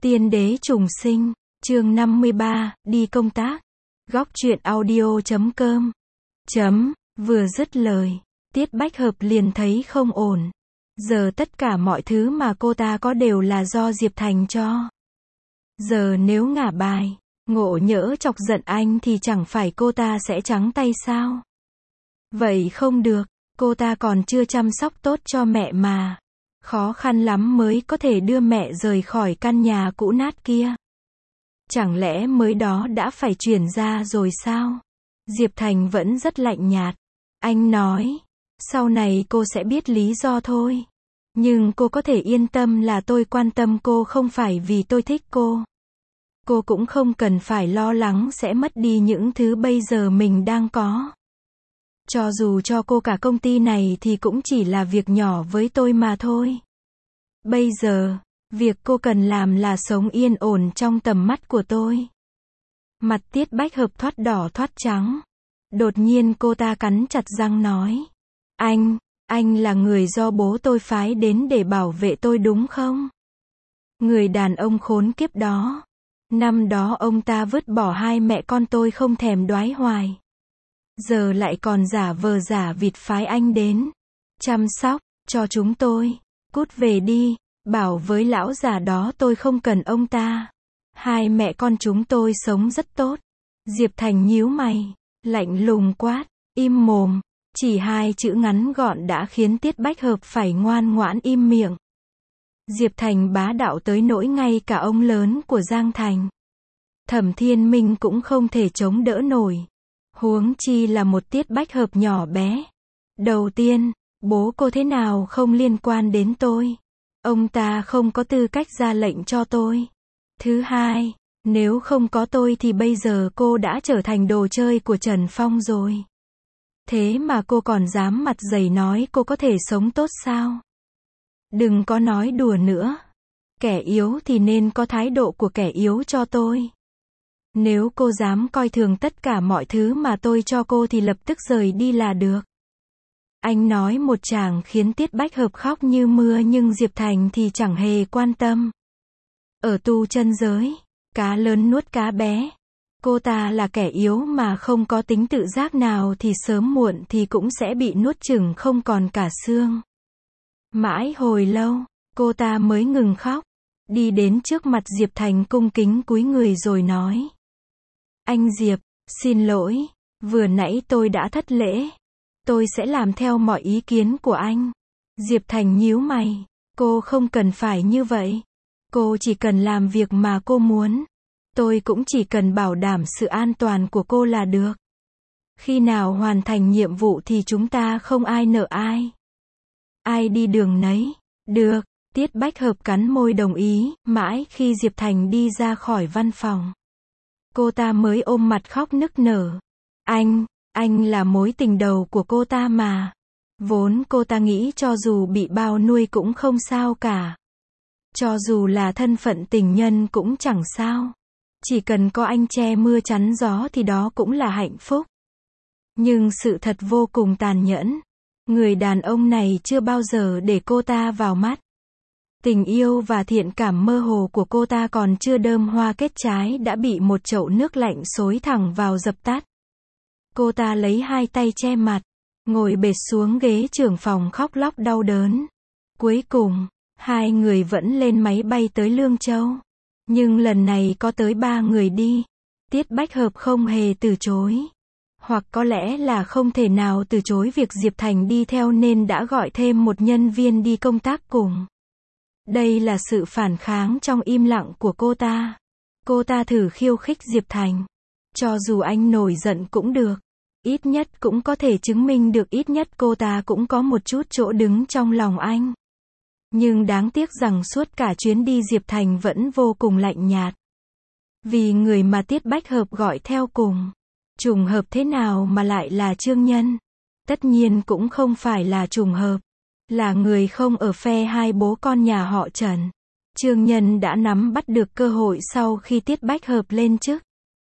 Tiên đế trùng sinh, chương 53, đi công tác. Góc truyện audio.com. Vừa dứt lời, Tiết Bách Hợp liền thấy không ổn. Giờ tất cả mọi thứ mà cô ta có đều là do Diệp Thành cho. Giờ nếu ngả bài, ngộ nhỡ chọc giận anh thì chẳng phải cô ta sẽ trắng tay sao? Vậy không được, cô ta còn chưa chăm sóc tốt cho mẹ mà. Khó khăn lắm mới có thể đưa mẹ rời khỏi căn nhà cũ nát kia. Chẳng lẽ mới đó đã phải chuyển ra rồi sao? Diệp Thành vẫn rất lạnh nhạt. Anh nói, sau này cô sẽ biết lý do thôi. Nhưng cô có thể yên tâm là tôi quan tâm cô không phải vì tôi thích cô. Cô cũng không cần phải lo lắng sẽ mất đi những thứ bây giờ mình đang có. Cho dù cho cô cả công ty này thì cũng chỉ là việc nhỏ với tôi mà thôi. Bây giờ, việc cô cần làm là sống yên ổn trong tầm mắt của tôi. Mặt Tiết Bách Hợp thoát đỏ thoát trắng. Đột nhiên cô ta cắn chặt răng nói. Anh là người do bố tôi phái đến để bảo vệ tôi đúng không? Người đàn ông khốn kiếp đó. Năm đó ông ta vứt bỏ hai mẹ con tôi không thèm đoái hoài. Giờ lại còn giả vờ giả vịt phái anh đến. Chăm sóc, cho chúng tôi. Cút về đi, bảo với lão già đó tôi không cần ông ta. Hai mẹ con chúng tôi sống rất tốt. Diệp Thành nhíu mày, lạnh lùng quát, im mồm. Chỉ hai chữ ngắn gọn đã khiến Tiết Bách Hợp phải ngoan ngoãn im miệng. Diệp Thành bá đạo tới nỗi ngay cả ông lớn của Giang Thành, Thẩm Thiên Minh cũng không thể chống đỡ nổi. Huống chi là một Tiết Bách Hợp nhỏ bé. Đầu tiên, bố cô thế nào không liên quan đến tôi. Ông ta không có tư cách ra lệnh cho tôi. Thứ hai, nếu không có tôi thì bây giờ cô đã trở thành đồ chơi của Trần Phong rồi. Thế mà cô còn dám mặt dày nói cô có thể sống tốt sao? Đừng có nói đùa nữa. Kẻ yếu thì nên có thái độ của kẻ yếu cho tôi. Nếu cô dám coi thường tất cả mọi thứ mà tôi cho cô thì lập tức rời đi là được. Anh nói một tràng khiến Tiết Bách Hợp khóc như mưa nhưng Diệp Thành thì chẳng hề quan tâm. Ở tu chân giới, cá lớn nuốt cá bé. Cô ta là kẻ yếu mà không có tính tự giác nào thì sớm muộn thì cũng sẽ bị nuốt chửng không còn cả xương. Mãi hồi lâu, cô ta mới ngừng khóc. Đi đến trước mặt Diệp Thành cung kính cúi người rồi nói. Anh Diệp, xin lỗi, vừa nãy tôi đã thất lễ. Tôi sẽ làm theo mọi ý kiến của anh. Diệp Thành nhíu mày. Cô không cần phải như vậy. Cô chỉ cần làm việc mà cô muốn. Tôi cũng chỉ cần bảo đảm sự an toàn của cô là được. Khi nào hoàn thành nhiệm vụ thì chúng ta không ai nợ ai. Ai đi đường nấy. Được, Tiết Bách Hợp cắn môi đồng ý, mãi khi Diệp Thành đi ra khỏi văn phòng. Cô ta mới ôm mặt khóc nức nở. Anh là mối tình đầu của cô ta mà. Vốn cô ta nghĩ cho dù bị bao nuôi cũng không sao cả. Cho dù là thân phận tình nhân cũng chẳng sao. Chỉ cần có anh che mưa chắn gió thì đó cũng là hạnh phúc. Nhưng sự thật vô cùng tàn nhẫn. Người đàn ông này chưa bao giờ để cô ta vào mắt. Tình yêu và thiện cảm mơ hồ của cô ta còn chưa đơm hoa kết trái đã bị một chậu nước lạnh xối thẳng vào dập tắt. Cô ta lấy hai tay che mặt, ngồi bệt xuống ghế trưởng phòng khóc lóc đau đớn. Cuối cùng, hai người vẫn lên máy bay tới Lương Châu. Nhưng lần này có tới 3 người đi. Tiết Bách Hợp không hề từ chối. Hoặc có lẽ là không thể nào từ chối việc Diệp Thành đi theo nên đã gọi thêm một nhân viên đi công tác cùng. Đây là sự phản kháng trong im lặng của cô ta. Cô ta thử khiêu khích Diệp Thành. Cho dù anh nổi giận cũng được. Ít nhất cũng có thể chứng minh được ít nhất cô ta cũng có một chút chỗ đứng trong lòng anh. Nhưng đáng tiếc rằng suốt cả chuyến đi Diệp Thành vẫn vô cùng lạnh nhạt. Vì người mà Tiết Bách Hợp gọi theo cùng. Trùng hợp thế nào mà lại là Trương Nhân? Tất nhiên cũng không phải là trùng hợp. Là người không ở phe hai bố con nhà họ Trần. Trương Nhân đã nắm bắt được cơ hội sau khi Tiết Bách Hợp lên chức.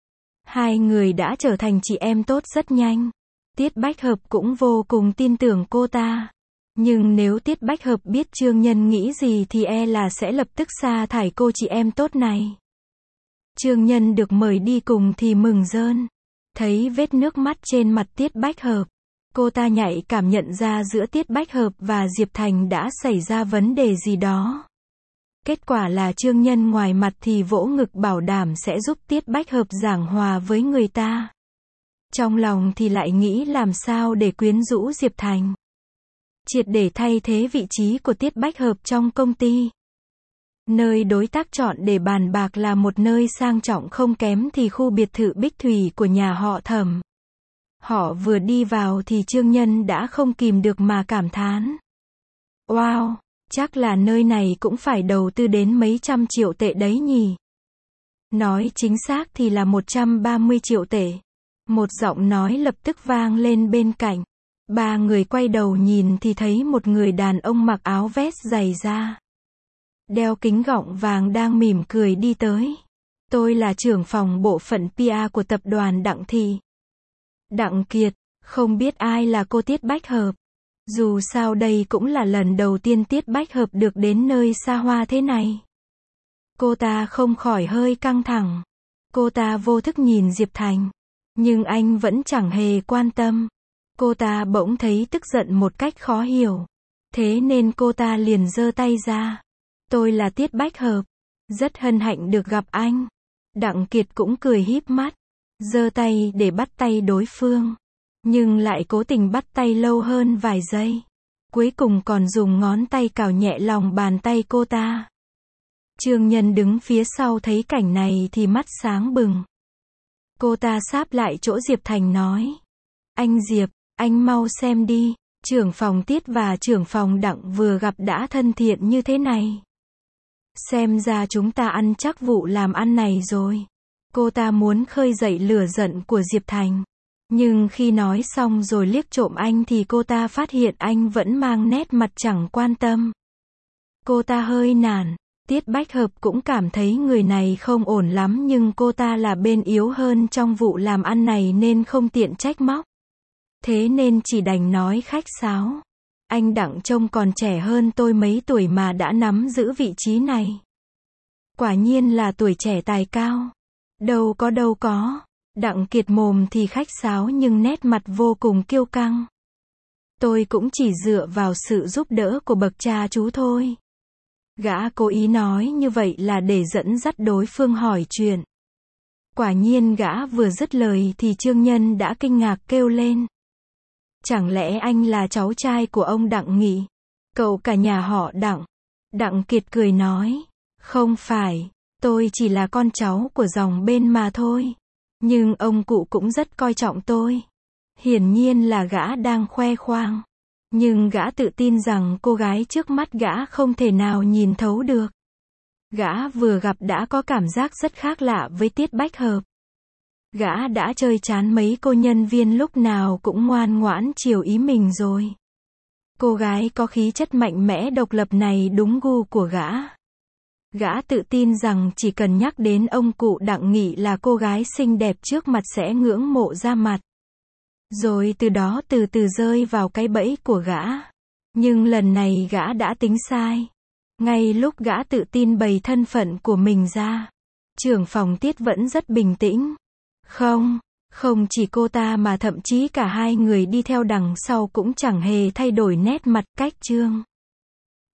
Hai người đã trở thành chị em tốt rất nhanh. Tiết Bách Hợp cũng vô cùng tin tưởng cô ta. Nhưng nếu Tiết Bách Hợp biết Trương Nhân nghĩ gì thì e là sẽ lập tức sa thải cô chị em tốt này. Trương Nhân được mời đi cùng thì mừng rơn. Thấy vết nước mắt trên mặt Tiết Bách Hợp, cô ta nhạy cảm nhận ra giữa Tiết Bách Hợp và Diệp Thành đã xảy ra vấn đề gì đó. Kết quả là Trương Nhân ngoài mặt thì vỗ ngực bảo đảm sẽ giúp Tiết Bách Hợp giảng hòa với người ta. Trong lòng thì lại nghĩ làm sao để quyến rũ Diệp Thành. Triệt để thay thế vị trí của Tiết Bách Hợp trong công ty. Nơi đối tác chọn để bàn bạc là một nơi sang trọng không kém thì khu biệt thự Bích Thủy của nhà họ Thẩm. Họ vừa đi vào thì Trương Nhân đã không kìm được mà cảm thán. Wow, chắc là nơi này cũng phải đầu tư đến mấy trăm triệu tệ đấy nhỉ. Nói chính xác thì là 130 triệu tệ. Một giọng nói lập tức vang lên bên cạnh. Ba người quay đầu nhìn thì thấy một người đàn ông mặc áo vest dày da, đeo kính gọng vàng đang mỉm cười đi tới. Tôi là trưởng phòng bộ phận PR của tập đoàn Đặng Thị. Đặng Kiệt, không biết ai là cô Tiết Bách Hợp. Dù sao đây cũng là lần đầu tiên Tiết Bách Hợp được đến nơi xa hoa thế này. Cô ta không khỏi hơi căng thẳng. Cô ta vô thức nhìn Diệp Thành. Nhưng anh vẫn chẳng hề quan tâm. Cô ta bỗng thấy tức giận một cách khó hiểu. Thế nên cô ta liền giơ tay ra. Tôi là Tiết Bách Hợp. Rất hân hạnh được gặp anh. Đặng Kiệt cũng cười híp mắt. Giơ tay để bắt tay đối phương. Nhưng lại cố tình bắt tay lâu hơn vài giây. Cuối cùng còn dùng ngón tay cào nhẹ lòng bàn tay cô ta. Trương Nhân đứng phía sau thấy cảnh này thì mắt sáng bừng. Cô ta sáp lại chỗ Diệp Thành nói. Anh Diệp, anh mau xem đi. Trưởng phòng Tiết và trưởng phòng Đặng vừa gặp đã thân thiện như thế này. Xem ra chúng ta ăn chắc vụ làm ăn này rồi. Cô ta muốn khơi dậy lửa giận của Diệp Thành. Nhưng khi nói xong rồi liếc trộm anh thì cô ta phát hiện anh vẫn mang nét mặt chẳng quan tâm. Cô ta hơi nản. Tiết Bách Hợp cũng cảm thấy người này không ổn lắm nhưng cô ta là bên yếu hơn trong vụ làm ăn này nên không tiện trách móc. Thế nên chỉ đành nói khách sáo. Anh Đặng trông còn trẻ hơn tôi mấy tuổi mà đã nắm giữ vị trí này. Quả nhiên là tuổi trẻ tài cao. Đâu có. Đặng Kiệt mồm thì khách sáo nhưng nét mặt vô cùng kiêu căng. Tôi cũng chỉ dựa vào sự giúp đỡ của bậc cha chú thôi. Gã cố ý nói như vậy là để dẫn dắt đối phương hỏi chuyện. Quả nhiên gã vừa dứt lời thì Trương Nhân đã kinh ngạc kêu lên. Chẳng lẽ anh là cháu trai của ông Đặng Nghị? Cậu cả nhà họ Đặng. Đặng Kiệt cười nói. Không phải, tôi chỉ là con cháu của dòng bên mà thôi. Nhưng ông cụ cũng rất coi trọng tôi. Hiển nhiên là gã đang khoe khoang. Nhưng gã tự tin rằng cô gái trước mắt gã không thể nào nhìn thấu được. Gã vừa gặp đã có cảm giác rất khác lạ với Tiết Bách Hợp. Gã đã chơi chán mấy cô nhân viên lúc nào cũng ngoan ngoãn chiều ý mình rồi. Cô gái có khí chất mạnh mẽ độc lập này đúng gu của gã. Gã tự tin rằng chỉ cần nhắc đến ông cụ Đặng Nghị là cô gái xinh đẹp trước mặt sẽ ngưỡng mộ ra mặt. Rồi từ đó từ từ rơi vào cái bẫy của gã. Nhưng lần này gã đã tính sai. Ngay lúc gã tự tin bày thân phận của mình ra, trưởng phòng Tiết vẫn rất bình tĩnh. Không chỉ cô ta mà thậm chí cả hai người đi theo đằng sau cũng chẳng hề thay đổi nét mặt cách trương.